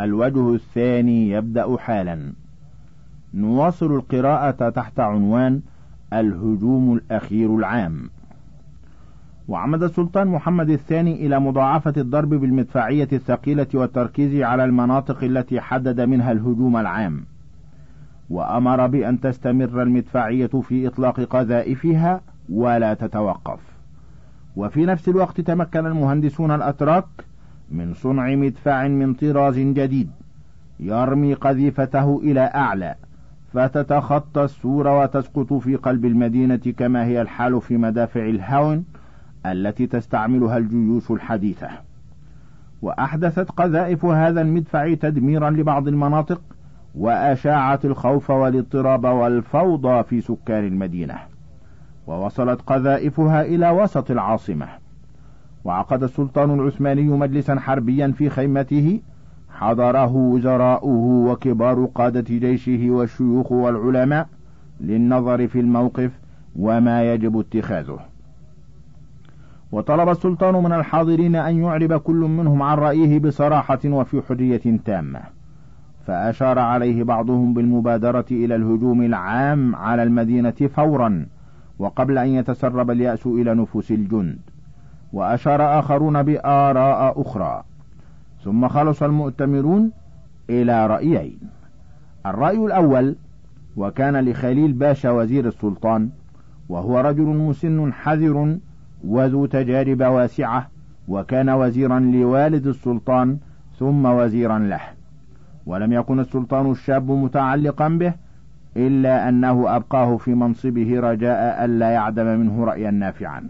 الوجه الثاني يبدأ حالا. نواصل القراءة تحت عنوان الهجوم الأخير العام. وعمد السلطان محمد الثاني إلى مضاعفة الضرب بالمدفعية الثقيلة والتركيز على المناطق التي حدد منها الهجوم العام، وأمر بأن تستمر المدفعية في إطلاق قذائفها ولا تتوقف. وفي نفس الوقت تمكن المهندسون الأتراك من صنع مدفع من طراز جديد يرمي قذيفته إلى أعلى فتتخطى السور وتسقط في قلب المدينة، كما هي الحال في مدافع الهاون التي تستعملها الجيوش الحديثة. وأحدثت قذائف هذا المدفع تدميرا لبعض المناطق، وأشاعت الخوف والاضطراب والفوضى في سكان المدينة، ووصلت قذائفها إلى وسط العاصمة. وعقد السلطان العثماني مجلسا حربيا في خيمته حضره وزراؤه وكبار قادة جيشه والشيوخ والعلماء للنظر في الموقف وما يجب اتخاذه. وطلب السلطان من الحاضرين أن يعرب كل منهم عن رأيه بصراحة وفي حرية تامة، فأشار عليه بعضهم بالمبادرة إلى الهجوم العام على المدينة فورا وقبل أن يتسرب اليأس إلى نفوس الجند، وأشار آخرون بآراء أخرى. ثم خلص المؤتمرون إلى رأيين. الرأي الأول، وكان لخليل باشا وزير السلطان، وهو رجل مسن حذر وذو تجارب واسعة، وكان وزيرا لوالد السلطان ثم وزيرا له، ولم يكن السلطان الشاب متعلقا به إلا أنه أبقاه في منصبه رجاء ألا يعدم منه رأيا نافعا.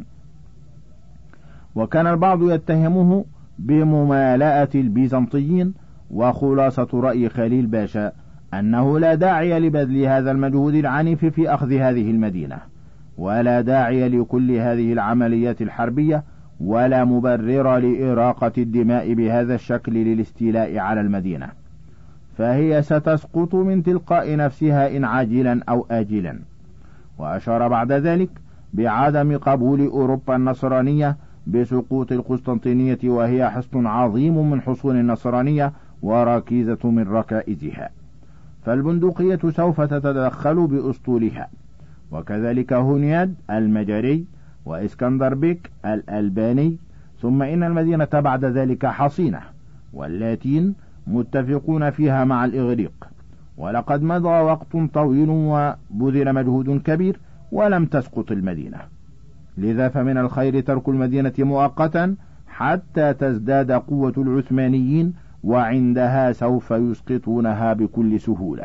وكان البعض يتهمه بممالأة البيزنطيين، وخلاصة رأي خليل باشا أنه لا داعي لبذل هذا المجهود العنيف في أخذ هذه المدينة، ولا داعي لكل هذه العمليات الحربية، ولا مبرر لإراقة الدماء بهذا الشكل للاستيلاء على المدينة، فهي ستسقط من تلقاء نفسها إن عاجلا أو آجلا. وأشار بعد ذلك بعدم قبول أوروبا النصرانية بسقوط القسطنطينية، وهي حصن عظيم من حصون النصرانية وركيزة من ركائزها، فالبندقية سوف تتدخل بأسطولها، وكذلك هونياد المجري وإسكندر بيك الألباني، ثم إن المدينة بعد ذلك حصينة، واللاتين متفقون فيها مع الإغريق. ولقد مضى وقت طويل وبذل مجهود كبير ولم تسقط المدينة، لذا فمن الخير ترك المدينة مؤقتا حتى تزداد قوة العثمانيين، وعندها سوف يسقطونها بكل سهولة.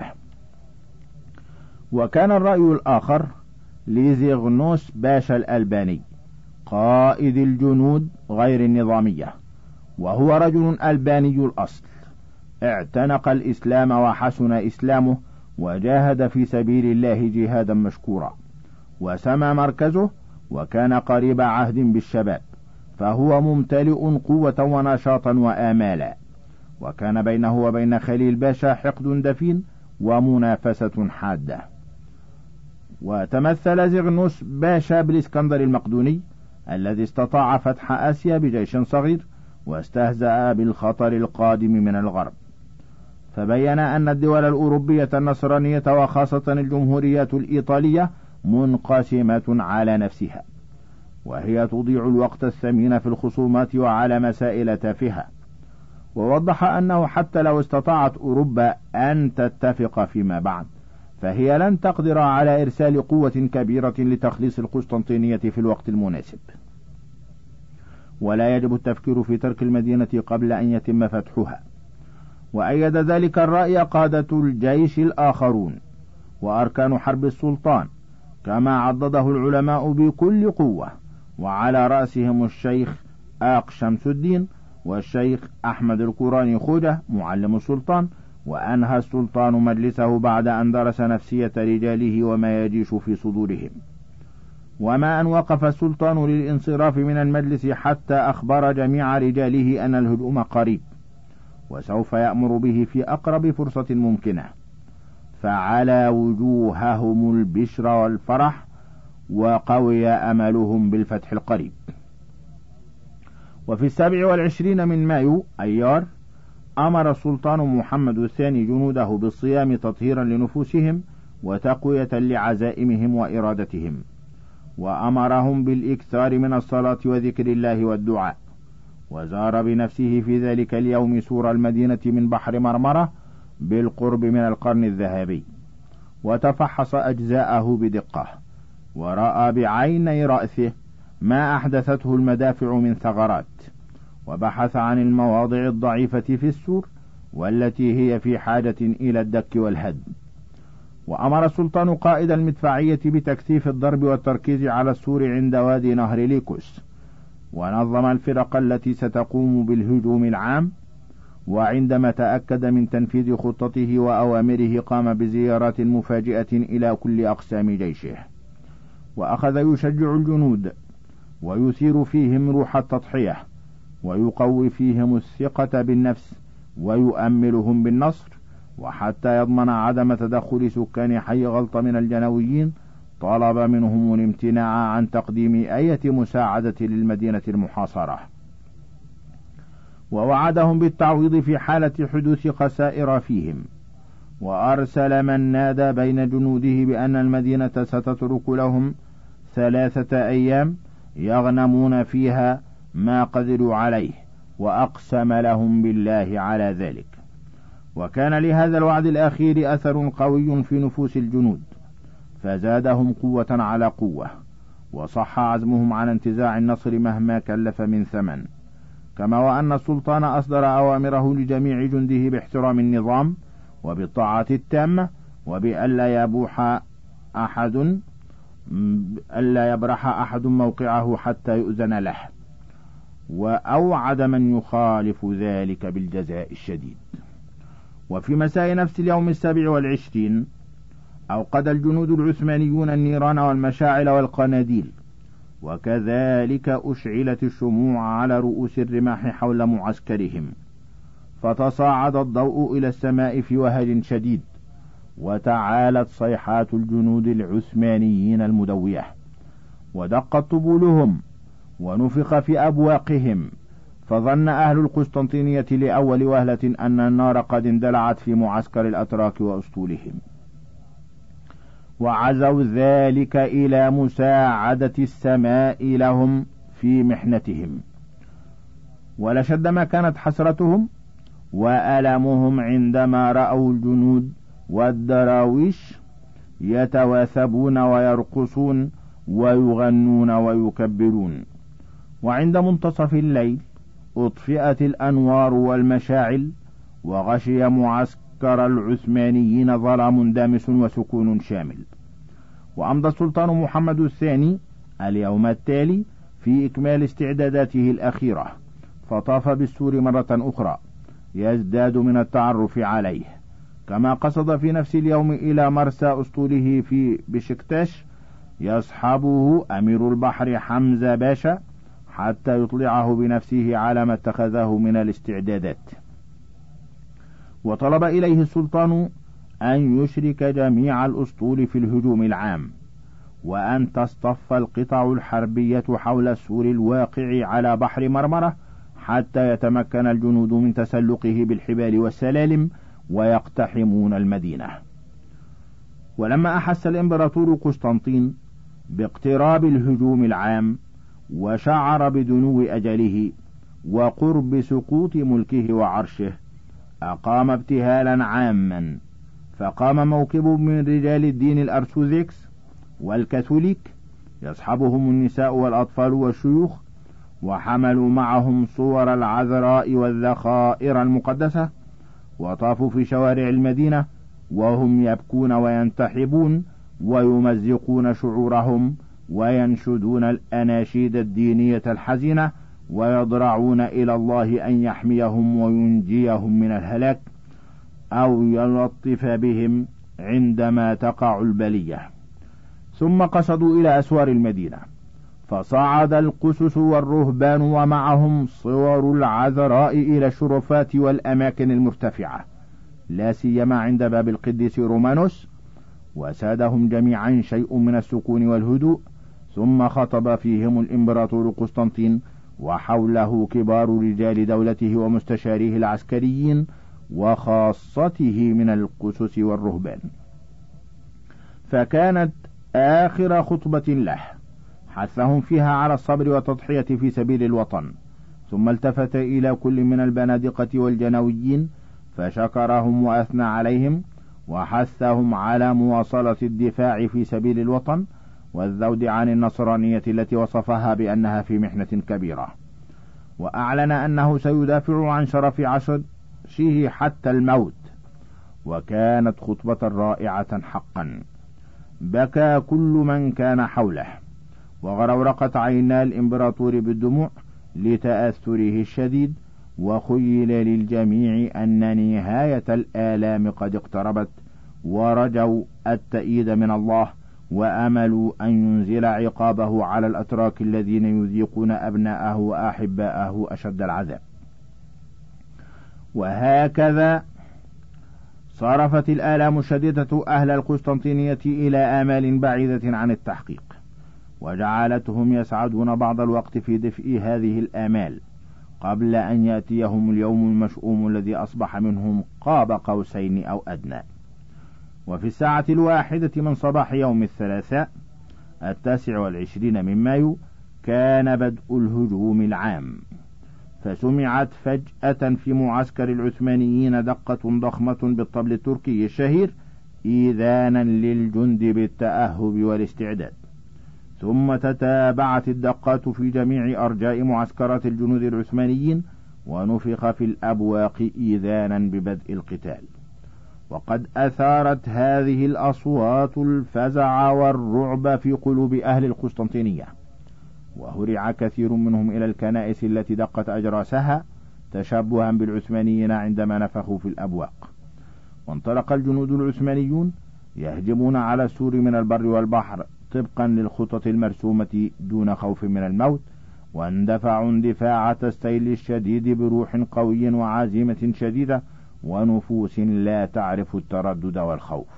وكان الرأي الآخر لزيغنوس باشا الألباني قائد الجنود غير النظامية، وهو رجل ألباني الأصل، اعتنق الإسلام وحسن إسلامه، وجاهد في سبيل الله جهادا مشكورا، وسمى مركزه، وكان قريب عهد بالشباب، فهو ممتلئ قوة ونشاطا وآمالا. وكان بينه وبين خليل باشا حقد دفين ومنافسة حادة. وتمثل زيغنوس باشا بالإسكندر المقدوني الذي استطاع فتح آسيا بجيش صغير، واستهزأ بالخطر القادم من الغرب، فبين أن الدول الأوروبية النصرانية وخاصة الجمهوريات الإيطالية منقسمة على نفسها، وهي تضيع الوقت الثمين في الخصومات وعلى مسائل تافهة. ووضح أنه حتى لو استطاعت أوروبا أن تتفق فيما بعد، فهي لن تقدر على إرسال قوة كبيرة لتخليص القسطنطينية في الوقت المناسب، ولا يجب التفكير في ترك المدينة قبل أن يتم فتحها. وأيد ذلك الرأي قادة الجيش الآخرون وأركان حرب السلطان، كما عضده العلماء بكل قوة، وعلى رأسهم الشيخ آق شمس الدين والشيخ أحمد القراني خوجة معلم السلطان. وأنهى السلطان مجلسه بعد أن درس نفسية رجاله وما يجيش في صدورهم، وما أن وقف السلطان للانصراف من المجلس حتى أخبر جميع رجاله أن الهجوم قريب، وسوف يأمر به في أقرب فرصة ممكنة، فعلى وجوههم البشر والفرح، وقوي أملهم بالفتح القريب. وفي 27 من مايو أيار أمر السلطان محمد الثاني جنوده بالصيام تطهيرا لنفوسهم وتقوية لعزائمهم وإرادتهم، وأمرهم بالإكثار من الصلاة وذكر الله والدعاء، وزار بنفسه في ذلك اليوم سور المدينة من بحر مرمرة بالقرب من القرن الذهبي، وتفحص أجزاءه بدقة، ورأى بعيني رأسه ما أحدثته المدافع من ثغرات، وبحث عن المواضع الضعيفة في السور والتي هي في حاجة إلى الدك والهدم. وأمر السلطان قائد المدفعية بتكثيف الضرب والتركيز على السور عند وادي نهر ليكوس، ونظم الفرق التي ستقوم بالهجوم العام، وعندما تأكد من تنفيذ خطته وأوامره قام بزيارات مفاجئة إلى كل أقسام جيشه، وأخذ يشجع الجنود ويثير فيهم روح التضحية، ويقوي فيهم الثقة بالنفس، ويؤملهم بالنصر، وحتى يضمن عدم تدخل سكان حي غلط من الجنويين طلب منهم الامتناع عن تقديم أي مساعدة للمدينة المحاصرة، ووعدهم بالتعويض في حالة حدوث خسائر فيهم، وأرسل من نادى بين جنوده بأن المدينة ستترك لهم 3 أيام يغنمون فيها ما قدروا عليه، وأقسم لهم بالله على ذلك. وكان لهذا الوعد الأخير أثر قوي في نفوس الجنود، فزادهم قوة على قوة، وصح عزمهم على انتزاع النصر مهما كلف من ثمن، كما وأن السلطان أصدر أوامره لجميع جنده باحترام النظام وبالطاعة التامة، وبألا يبرح أحد موقعه حتى يؤذن له، وأوعد من يخالف ذلك بالجزاء الشديد. وفي مساء نفس اليوم 27 أوقد الجنود العثمانيون النيران والمشاعل والقناديل، وكذلك أشعلت الشموع على رؤوس الرماح حول معسكرهم، فتصاعد الضوء إلى السماء في وهج شديد، وتعالت صيحات الجنود العثمانيين المدوية، ودقت طبولهم، ونفخ في أبواقهم، فظن أهل القسطنطينية لأول وهلة أن النار قد اندلعت في معسكر الأتراك وأسطولهم، وعزوا ذلك إلى مساعدة السماء لهم في محنتهم. ولشد ما كانت حسرتهم وألمهم عندما رأوا الجنود والدراويش يتواثبون ويرقصون ويغنون ويكبرون. وعند منتصف الليل أطفئت الأنوار والمشاعل، وغشي معسكر العثمانيين ظلام دامس وسكون شامل. وأمضى السلطان محمد الثاني اليوم التالي في إكمال استعداداته الأخيرة، فطاف بالسور مرة أخرى يزداد من التعرف عليه، كما قصد في نفس اليوم إلى مرسى أسطوله في بشكتاش يصحبه أمير البحر حمزة باشا حتى يطلعه بنفسه على ما اتخذه من الاستعدادات. وطلب إليه السلطان أن يشرك جميع الأسطول في الهجوم العام، وأن تصطف القطع الحربية حول السور الواقع على بحر مرمرة حتى يتمكن الجنود من تسلقه بالحبال والسلالم ويقتحمون المدينة. ولما أحس الإمبراطور قسطنطين باقتراب الهجوم العام وشعر بدنو أجله وقرب سقوط ملكه وعرشه، أقام ابتهالا عاما، فقام موكب من رجال الدين الأرثوذكس والكاثوليك يصحبهم النساء والأطفال والشيوخ، وحملوا معهم صور العذراء والذخائر المقدسة، وطافوا في شوارع المدينة وهم يبكون وينتحبون ويمزقون شعورهم وينشدون الأناشيد الدينية الحزينة، ويضرعون إلى الله أن يحميهم وينجيهم من الهلاك أو يلطف بهم عندما تقع البلية. ثم قصدوا إلى أسوار المدينة، فصعد القسس والرهبان ومعهم صور العذراء إلى الشرفات والأماكن المرتفعة، لا سيما عند باب القديس رومانوس، وسادهم جميعا شيء من السكون والهدوء. ثم خطب فيهم الإمبراطور قسطنطين وحوله كبار رجال دولته ومستشاريه العسكريين وخاصته من القسس والرهبان. فكانت آخر خطبة له حثهم فيها على الصبر والتضحية في سبيل الوطن، ثم التفت إلى كل من البنادقة والجنويين فشكرهم وأثنى عليهم، وحثهم على مواصلة الدفاع في سبيل الوطن والذود عن النصرانية التي وصفها بأنها في محنة كبيرة، وأعلن أنه سيدافع عن شرف عرشه حتى الموت. وكانت خطبة رائعة حقا، بكى كل من كان حوله، وغرورقت عينا الإمبراطور بالدموع لتأثره الشديد، وخيل للجميع أن نهاية الآلام قد اقتربت، ورجوا التأييد من الله، وأملوا أن ينزل عقابه على الأتراك الذين يذيقون أبناءه وأحباءه أشد العذاب. وهكذا صرفت الآلام الشديدة أهل القسطنطينية إلى آمال بعيدة عن التحقيق، وجعلتهم يسعدون بعض الوقت في دفء هذه الآمال قبل أن يأتيهم اليوم المشؤوم الذي أصبح منهم قاب قوسين أو أدنى. وفي 1:01 من صباح يوم الثلاثاء 29 من مايو كان بدء الهجوم العام، فسمعت فجأة في معسكر العثمانيين دقة ضخمة بالطبل التركي الشهير إيذانا للجند بالتأهب والاستعداد، ثم تتابعت الدقات في جميع أرجاء معسكرات الجنود العثمانيين، ونفخ في الأبواق إيذانا ببدء القتال. وقد أثارت هذه الأصوات الفزع والرعب في قلوب أهل القسطنطينية، وهرع كثير منهم إلى الكنائس التي دقت أجراسها تشبها بالعثمانيين عندما نفخوا في الأبواق. وانطلق الجنود العثمانيون يهجمون على السور من البر والبحر طبقا للخطط المرسومة دون خوف من الموت، واندفعوا اندفاع التستيل الشديد بروح قوي وعزيمة شديدة ونفوس لا تعرف التردد والخوف.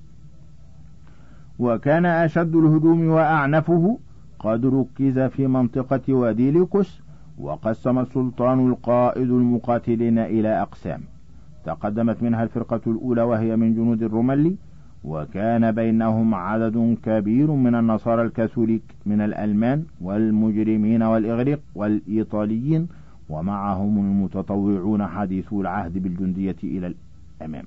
وكان أشد الهجوم وأعنفه قد ركز في منطقة وادي ليكوس، وقسم السلطان القائد المقاتلين إلى أقسام، تقدمت منها الفرقة الأولى وهي من جنود الرملي، وكان بينهم عدد كبير من النصارى الكاثوليك من الألمان والمجرمين والإغريق والإيطاليين، ومعهم المتطوعون حديثو العهد بالجندية إلى الأمام،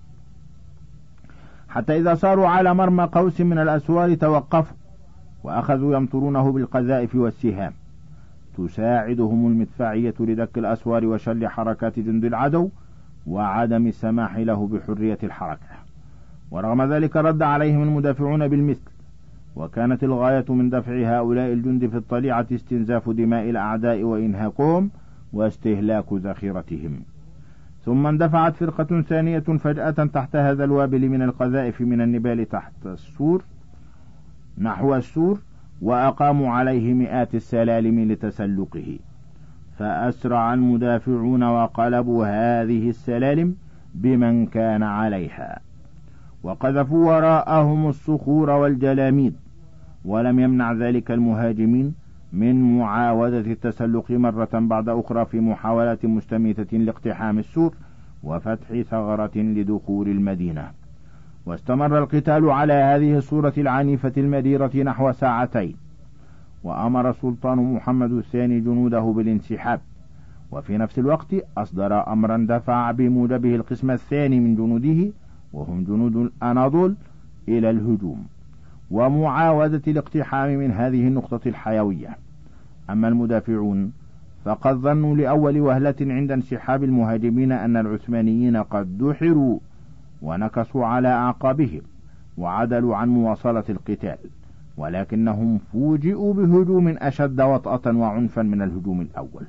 حتى إذا صاروا على مرمى قوس من الأسوار توقفوا وأخذوا يمطرونه بالقذائف والسهام، تساعدهم المدفعية لدك الأسوار وشل حركات جند العدو وعدم السماح له بحرية الحركة. ورغم ذلك رد عليهم المدافعون بالمثل، وكانت الغاية من دفع هؤلاء الجند في الطليعة استنزاف دماء الأعداء وإنهاكهم واستهلاك ذخيرتهم. ثم اندفعت فرقة ثانية فجأة تحت هذا الوابل من القذائف من النبال تحت السور نحو السور، وأقاموا عليه مئات السلالم لتسلقه، فأسرع المدافعون وقلبوا هذه السلالم بمن كان عليها، وقذفوا وراءهم الصخور والجلاميد، ولم يمنع ذلك المهاجمين من معاودة التسلق مرة بعد أخرى في محاولات مستميتة لاقتحام السور وفتح ثغرة لدخول المدينة. واستمر القتال على هذه الصورة العنيفة المديرة نحو ساعتين، وأمر السلطان محمد الثاني جنوده بالانسحاب، وفي نفس الوقت أصدر أمرا دفع بموجبه القسم الثاني من جنوده وهم جنود الأناضول إلى الهجوم ومعاودة الاقتحام من هذه النقطة الحيوية. أما المدافعون فقد ظنوا لأول وهلة عند انسحاب المهاجمين أن العثمانيين قد دحروا ونكصوا على أعقابهم وعدلوا عن مواصلة القتال، ولكنهم فوجئوا بهجوم أشد وطأة وعنفا من الهجوم الأول.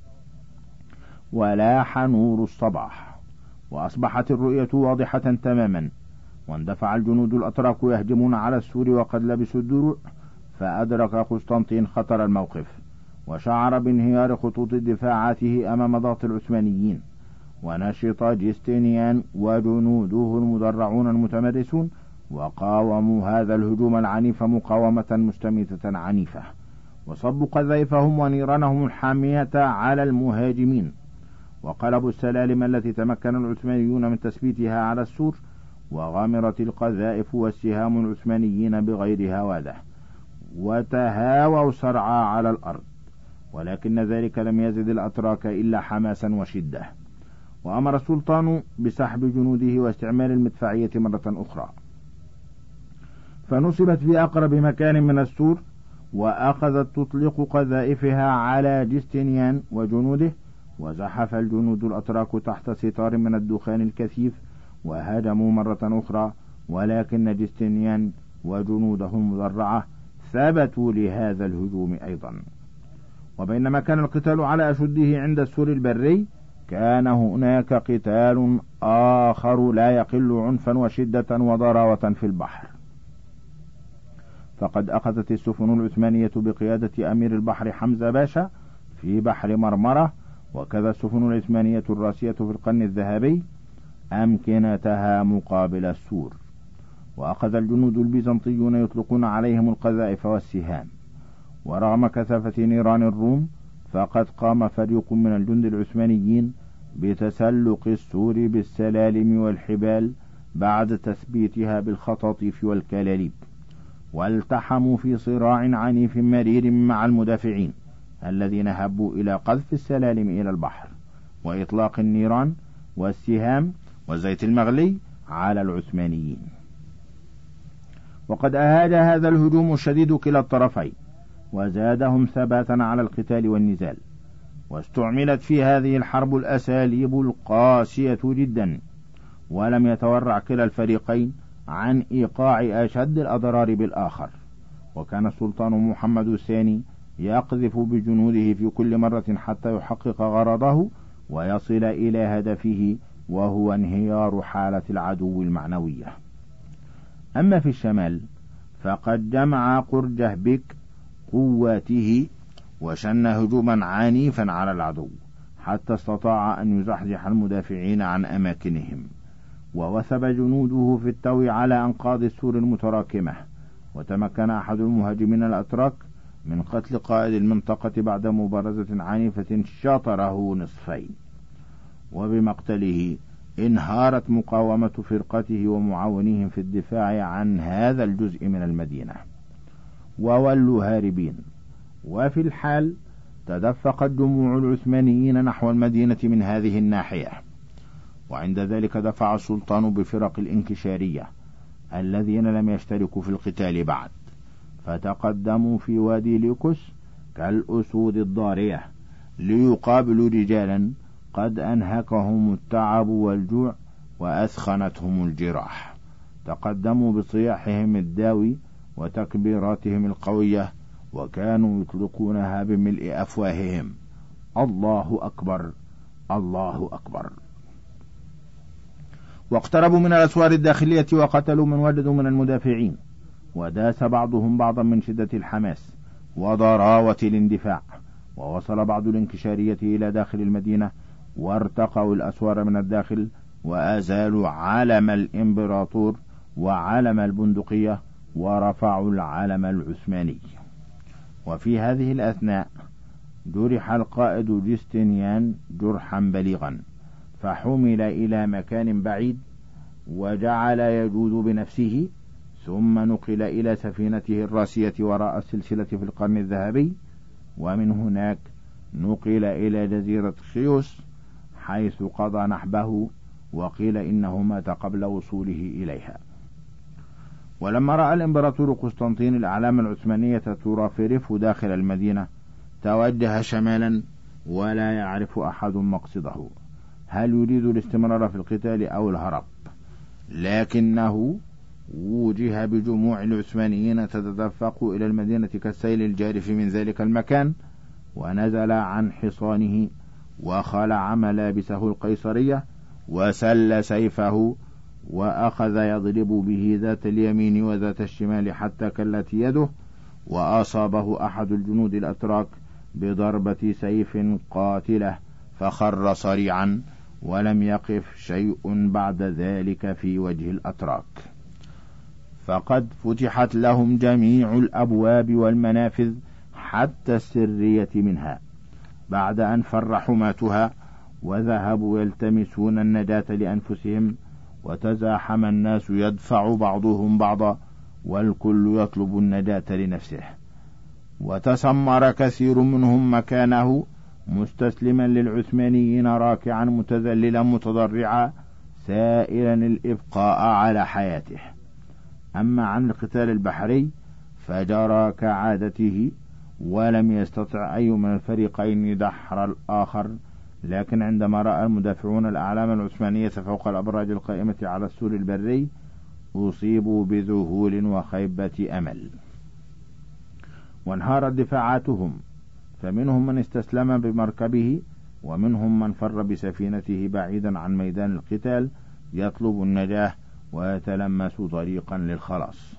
ولاح نور الصباح وأصبحت الرؤية واضحة تماما، واندفع الجنود الأتراك يهجمون على السور وقد لبسوا الدروع، فأدرك قسطنطين خطر الموقف وشعر بانهيار خطوط دفاعاته أمام ضغط العثمانيين، ونشط جستنيان وجنوده المدرعون المتمرسون وقاوموا هذا الهجوم العنيف مقاومة مستميتة عنيفة، وصبوا قذائفهم ونيرانهم الحامية على المهاجمين، وقلبوا السلالم التي تمكن العثمانيون من تثبيتها على السور، وغامرت القذائف والسهام العثمانيين بغير هواده، وتهاووا سرعى على الأرض. ولكن ذلك لم يزد الأتراك إلا حماسا وشدة، وأمر السلطان بسحب جنوده واستعمال المدفعية مرة أخرى، فنصبت في أقرب مكان من السور، وأخذت تطلق قذائفها على جستنيان وجنوده، وزحف الجنود الأتراك تحت ستار من الدخان الكثيف وهاجموا مرة أخرى، ولكن جستنيان وجنوده المدرعة ثبتوا لهذا الهجوم أيضا. وبينما كان القتال على أشده عند السور البري، كان هناك قتال آخر لا يقل عنفا وشدة وضراوة في البحر. فقد أخذت السفن العثمانية بقيادة أمير البحر حمزة باشا في بحر مرمرة، وكذا السفن العثمانية الراسية في القرن الذهبي أمكنتها مقابل السور. وأخذ الجنود البيزنطيون يطلقون عليهم القذائف والسهام، ورغم كثافة نيران الروم فقد قام فريق من الجند العثمانيين بتسلق السور بالسلالم والحبال بعد تثبيتها بالخطاطيف والكلاليب، والتحموا في صراع عنيف مرير مع المدافعين الذين هبوا إلى قذف السلالم إلى البحر وإطلاق النيران والسهام والزيت المغلي على العثمانيين. وقد أهاج هذا الهجوم الشديد كلا الطرفين، وزادهم ثباتا على القتال والنزال، واستعملت في هذه الحرب الأساليب القاسية جدا، ولم يتورع كلا الفريقين عن إيقاع أشد الأضرار بالآخر. وكان السلطان محمد الثاني يقذف بجنوده في كل مرة حتى يحقق غرضه ويصل إلى هدفه، وهو انهيار حالة العدو المعنوية. أما في الشمال فقد جمع قرجهبك قواته وشن هجوما عنيفا على العدو حتى استطاع أن يزحزح المدافعين عن أماكنهم، ووثب جنوده في التو على أنقاض السور المتراكمة. وتمكن أحد المهاجمين الأتراك من قتل قائد المنطقة بعد مبارزة عنيفة شاطره نصفين، وبمقتله انهارت مقاومة فرقته ومعاونيهم في الدفاع عن هذا الجزء من المدينة، وولوا هاربين. وفي الحال تدفقت جموع العثمانيين نحو المدينة من هذه الناحية، وعند ذلك دفع السلطان بفرق الانكشارية الذين لم يشتركوا في القتال بعد، فتقدموا في وادي ليكوس كالأسود الضارية ليقابلوا رجالا قد أنهكهم التعب والجوع وأثخنتهم الجراح. تقدموا بصياحهم الداوي وتكبيراتهم القوية، وكانوا يطلقونها بملء أفواههم: الله أكبر، الله أكبر. واقتربوا من الأسوار الداخلية وقتلوا من وجدوا من المدافعين، وداس بعضهم بعضا من شدة الحماس وضراوة الاندفاع. ووصل بعض الانكشارية إلى داخل المدينة، وارتقوا الأسوار من الداخل، وأزالوا علم الإمبراطور وعلم البندقية، ورفعوا العلم العثماني. وفي هذه الأثناء جرح القائد جستنيان جرحا بليغا، فحمل إلى مكان بعيد وجعل يجود بنفسه، ثم نقل إلى سفينته الراسية وراء السلسلة في القرن الذهبي، ومن هناك نقل إلى جزيرة خيوس حيث قضى نحبه، وقيل إنه مات قبل وصوله إليها. ولما رأى الإمبراطور قسطنطين الأعلام العثمانية ترافرف داخل المدينة، توجه شمالا ولا يعرف أحد مقصده، هل يريد الاستمرار في القتال أو الهرب، لكنه وجه بجموع العثمانيين تتدفق إلى المدينة كالسيل الجارف من ذلك المكان، ونزل عن حصانه وخلع ملابسه القيصرية وسل سيفه، وأخذ يضرب به ذات اليمين وذات الشمال حتى كلت يده، وأصابه أحد الجنود الأتراك بضربة سيف قاتلة فخر صريعا، ولم يقف شيء بعد ذلك في وجه الأتراك، فقد فتحت لهم جميع الأبواب والمنافذ حتى السرية منها، بعد أن فر حماتها وذهبوا يلتمسون النجاة لأنفسهم، وتزاحم الناس يدفع بعضهم بعضا، والكل يطلب النجاة لنفسه. وتسمر كثير منهم مكانه مستسلما للعثمانيين، راكعا متذللا متضرعا، سائلا الإبقاء على حياته. أما عن القتال البحري فجرى كعادته، ولم يستطع أي من الفريقين دحر الآخر، لكن عندما رأى المدافعون الأعلام العثمانية فوق الأبراج القائمة على السور البري أصيبوا بذهول وخيبة أمل، وانهارت دفاعاتهم، فمنهم من استسلم بمركبه، ومنهم من فر بسفينته بعيدا عن ميدان القتال يطلب النجاة ويتلمس طريقا للخلاص.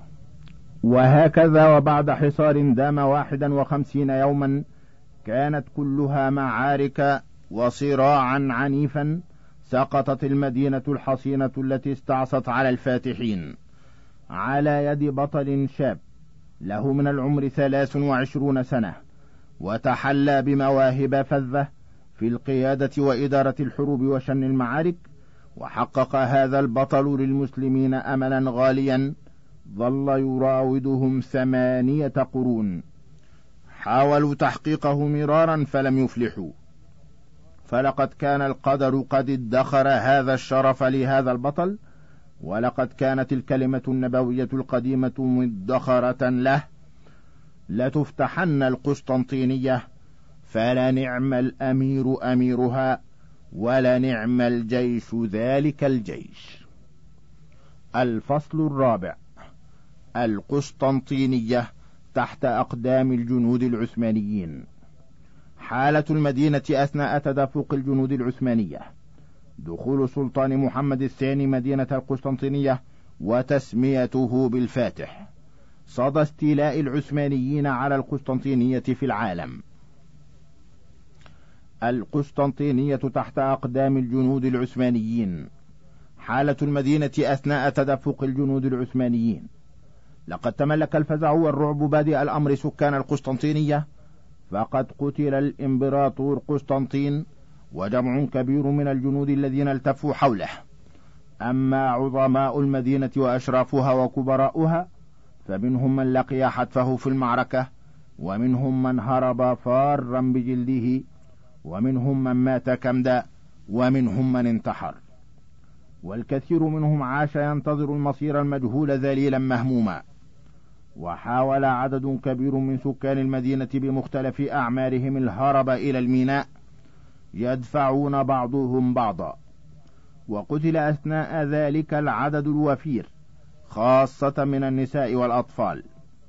وهكذا وبعد حصار دام 51 يوما كانت كلها معارك وصراعا عنيفا، سقطت المدينة الحصينة التي استعصت على الفاتحين على يد بطل شاب له من العمر 23 سنة، وتحلى بمواهب فذة في القيادة وإدارة الحروب وشن المعارك. وحقق هذا البطل للمسلمين أملا غاليا ظل يراودهم 8 قرون، حاولوا تحقيقه مرارا فلم يفلحوا، فلقد كان القدر قد ادخر هذا الشرف لهذا البطل، ولقد كانت الكلمة النبوية القديمة مدخرة له: لتفتحن القسطنطينية، فلنعم الأمير أميرها، ولنعم الجيش ذلك الجيش. الفصل الرابع: القسطنطينية تحت أقدام الجنود العثمانيين. حالة المدينة أثناء تدفق الجنود العثمانية. دخول سلطان محمد الثاني مدينة القسطنطينية وتسميته بالفاتح. صدى استيلاء العثمانيين على القسطنطينية في العالم. القسطنطينية تحت أقدام الجنود العثمانيين. حالة المدينة أثناء تدفق الجنود العثمانيين. لقد تملك الفزع والرعب بادئ الأمر سكان القسطنطينية، فقد قتل الإمبراطور قسطنطين وجمع كبير من الجنود الذين التفوا حوله. أما عظماء المدينة وأشرافها وكبراؤها فمنهم من لقي حتفه في المعركة، ومنهم من هرب فارا بجلده، ومنهم من مات كمدا، ومنهم من انتحر، والكثير منهم عاش ينتظر المصير المجهول ذليلا مهموما. وحاول عدد كبير من سكان المدينة بمختلف أعمارهم الهرب إلى الميناء، يدفعون بعضهم بعضا، وقتل أثناء ذلك العدد الوفير خاصة من النساء والأطفال،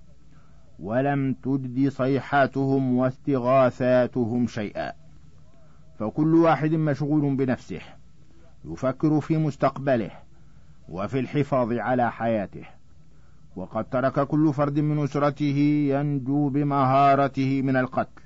ولم تجد صيحاتهم واستغاثاتهم شيئا، فكل واحد مشغول بنفسه يفكر في مستقبله وفي الحفاظ على حياته، وقد ترك كل فرد من أسرته ينجو بمهارته من القتل.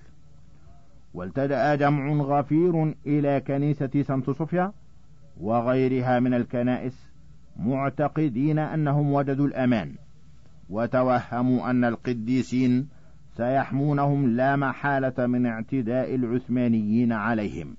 والتجأ جمع غفير إلى كنيسة سانت صوفيا وغيرها من الكنائس، معتقدين أنهم وجدوا الأمان، وتوهموا أن القديسين سيحمونهم لا محالة من اعتداء العثمانيين عليهم،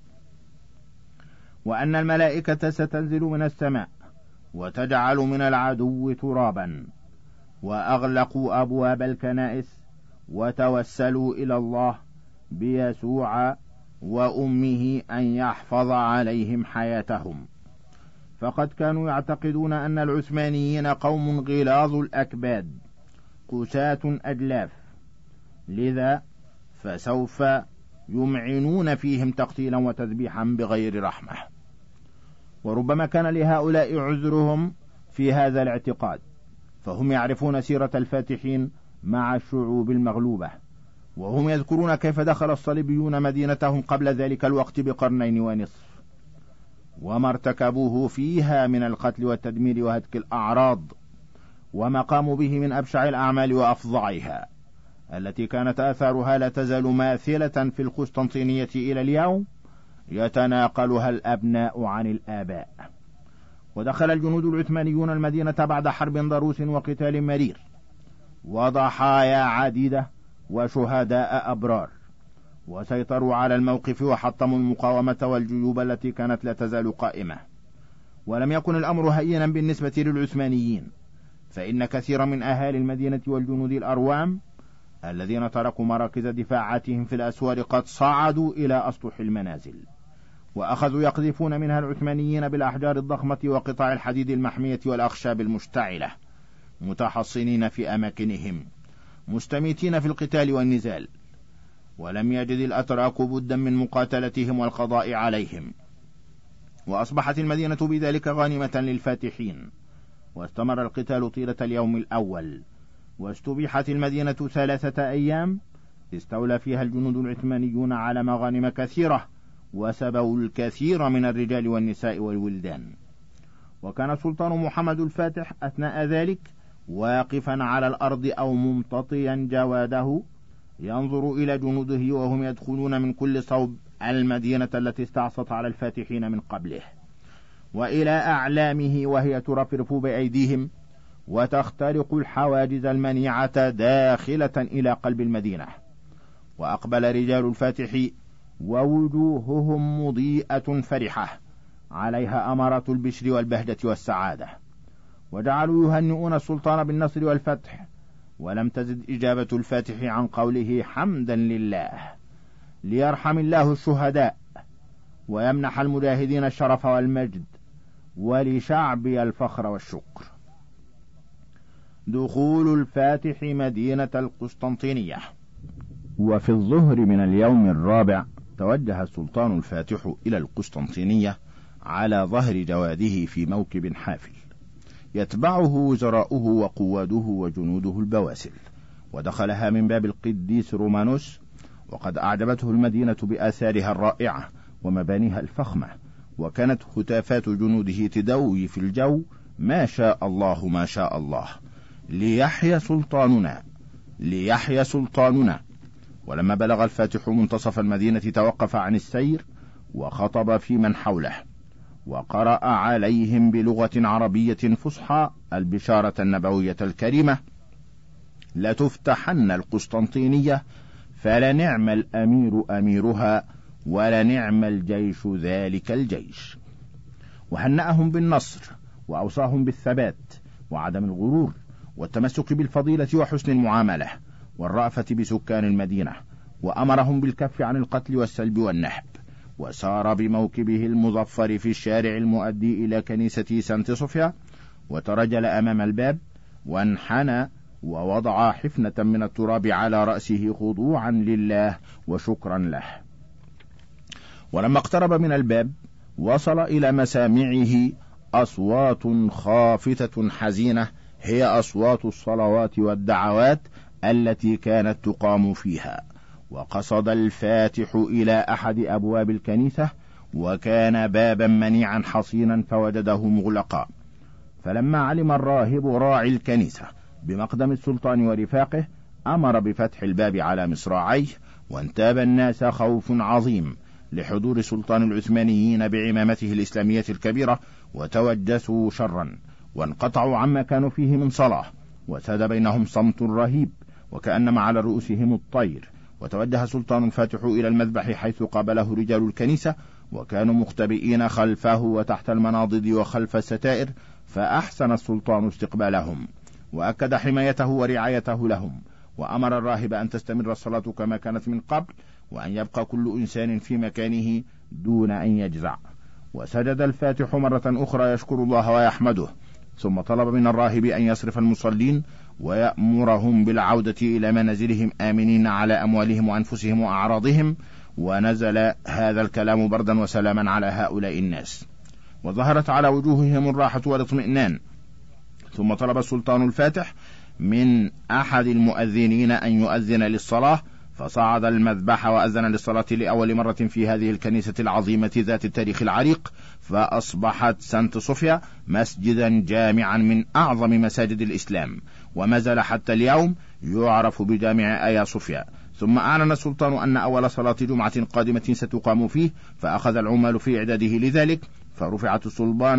وأن الملائكة ستنزل من السماء وتجعل من العدو ترابا. وأغلقوا أبواب الكنائس وتوسلوا إلى الله بيسوع وأمه أن يحفظ عليهم حياتهم، فقد كانوا يعتقدون أن العثمانيين قوم غلاظ الأكباد قساة أجلاف، لذا فسوف يمعنون فيهم تقتيلا وتذبيحا بغير رحمة. وربما كان لهؤلاء عذرهم في هذا الاعتقاد، فهم يعرفون سيرة الفاتحين مع الشعوب المغلوبة، وهم يذكرون كيف دخل الصليبيون مدينتهم قبل ذلك الوقت بقرنين ونصف، وما ارتكبوه فيها من القتل والتدمير وهتك الأعراض، وما قاموا به من أبشع الأعمال وأفظعها، التي كانت آثارها لا تزال ماثلة في القسطنطينية إلى اليوم، يتناقلها الأبناء عن الآباء. ودخل الجنود العثمانيون المدينة بعد حرب ضروس وقتال مرير وضحايا عديدة، وشهداء أبرار، وسيطروا على الموقف وحطموا المقاومة والجيوب التي كانت لا تزال قائمة. ولم يكن الأمر هينا بالنسبة للعثمانيين، فإن كثيرا من أهالي المدينة والجنود الأروام الذين تركوا مراكز دفاعاتهم في الأسوار قد صعدوا إلى أسطح المنازل، وأخذوا يقذفون منها العثمانيين بالأحجار الضخمة وقطع الحديد المحمية والأخشاب المشتعلة، متحصنين في أماكنهم مستميتين في القتال والنزال. ولم يجد الأتراك بدا من مقاتلتهم والقضاء عليهم، وأصبحت المدينة بذلك غانمة للفاتحين. واستمر القتال طيلة اليوم الأول، واستبيحت المدينة 3 أيام استولى فيها الجنود العثمانيون على مغانم كثيرة، وسبوا الكثير من الرجال والنساء والولدان. وكان السلطان محمد الفاتح أثناء ذلك واقفا على الأرض أو ممتطيا جواده ينظر إلى جنوده وهم يدخلون من كل صوب المدينة التي استعصت على الفاتحين من قبله، وإلى أعلامه وهي ترفرف بأيديهم وتخترق الحواجز المنيعة داخلة إلى قلب المدينة. وأقبل رجال الفاتح ووجوههم مضيئة فرحة عليها أمارات البشر والبهجة والسعادة، وجعلوا يهنئون السلطان بالنصر والفتح. ولم تزد إجابة الفاتح عن قوله حمدا لله، ليرحم الله الشهداء ويمنح المجاهدين الشرف والمجد، ولشعبي الفخر والشكر. دخول الفاتح مدينة القسطنطينية. وفي الظهر من اليوم الرابع توجه السلطان الفاتح إلى القسطنطينية على ظهر جواده في موكب حافل، يتبعه وزراؤه وقواده وجنوده البواسل، ودخلها من باب القديس رومانوس. وقد أعجبته المدينة بآثارها الرائعة ومبانيها الفخمة، وكانت هتافات جنوده تدوي في الجو ما شاء الله ما شاء الله، ليحيى سلطاننا ليحيى سلطاننا. ولما بلغ الفاتح منتصف المدينة توقف عن السير وخطب في من حوله، وقرأ عليهم بلغة عربية فصحى البشارة النبوية الكريمة: لتفتحن القسطنطينية فلنعم الأمير أميرها ولنعم الجيش ذلك الجيش. وهنأهم بالنصر، وأوصاهم بالثبات وعدم الغرور والتمسك بالفضيلة وحسن المعاملة والرأفة بسكان المدينة، وأمرهم بالكف عن القتل والسلب والنهب. وسار بموكبه المظفر في الشارع المؤدي إلى كنيسة سانت صوفيا، وترجل أمام الباب وانحنى ووضع حفنة من التراب على رأسه خضوعا لله وشكرا له. ولما اقترب من الباب وصل إلى مسامعه أصوات خافتة حزينة، هي أصوات الصلوات والدعوات التي كانت تقام فيها. وقصد الفاتح إلى أحد أبواب الكنيسة، وكان بابا منيعا حصينا فوجده مغلقا. فلما علم الراهب راعي الكنيسة بمقدم السلطان ورفاقه أمر بفتح الباب على مصراعيه، وانتاب الناس خوف عظيم لحضور سلطان العثمانيين بعمامته الإسلامية الكبيرة، وتوجسوا شرا وانقطعوا عما كانوا فيه من صلاة، وساد بينهم صمت رهيب وكأنما على رؤوسهم الطير. وتوجه سلطان الفاتح إلى المذبح حيث قابله رجال الكنيسة، وكانوا مختبئين خلفه وتحت المناضد وخلف الستائر، فأحسن السلطان استقبالهم وأكد حمايته ورعايته لهم، وأمر الراهب أن تستمر الصلاة كما كانت من قبل، وأن يبقى كل إنسان في مكانه دون أن يجزع. وسجد الفاتح مرة أخرى يشكر الله ويحمده، ثم طلب من الراهب أن يصرف المصلين ويأمرهم بالعودة إلى منازلهم آمنين على أموالهم وأنفسهم وأعراضهم. ونزل هذا الكلام بردا وسلاما على هؤلاء الناس، وظهرت على وجوههم الراحة والاطمئنان. ثم طلب السلطان الفاتح من أحد المؤذنين أن يؤذن للصلاة، فصعد المذبح وأذن للصلاة لأول مرة في هذه الكنيسة العظيمة ذات التاريخ العريق، فأصبحت سانت صوفيا مسجدا جامعا من أعظم مساجد الإسلام، وما زال حتى اليوم يعرف بجامع آيا صوفيا. ثم أعلن السلطان أن أول صلاة جمعة قادمة ستقام فيه، فأخذ العمال في إعداده لذلك، فرفعت الصلبان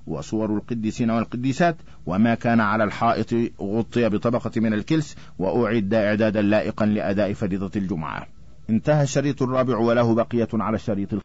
وصور القديسين والقديسات، وما كان على الحائط غطي بطبقة من الكلس وأعد إعدادا لائقا لأداء فريضة الجمعة. انتهى الشريط الرابع وله بقية على الشريط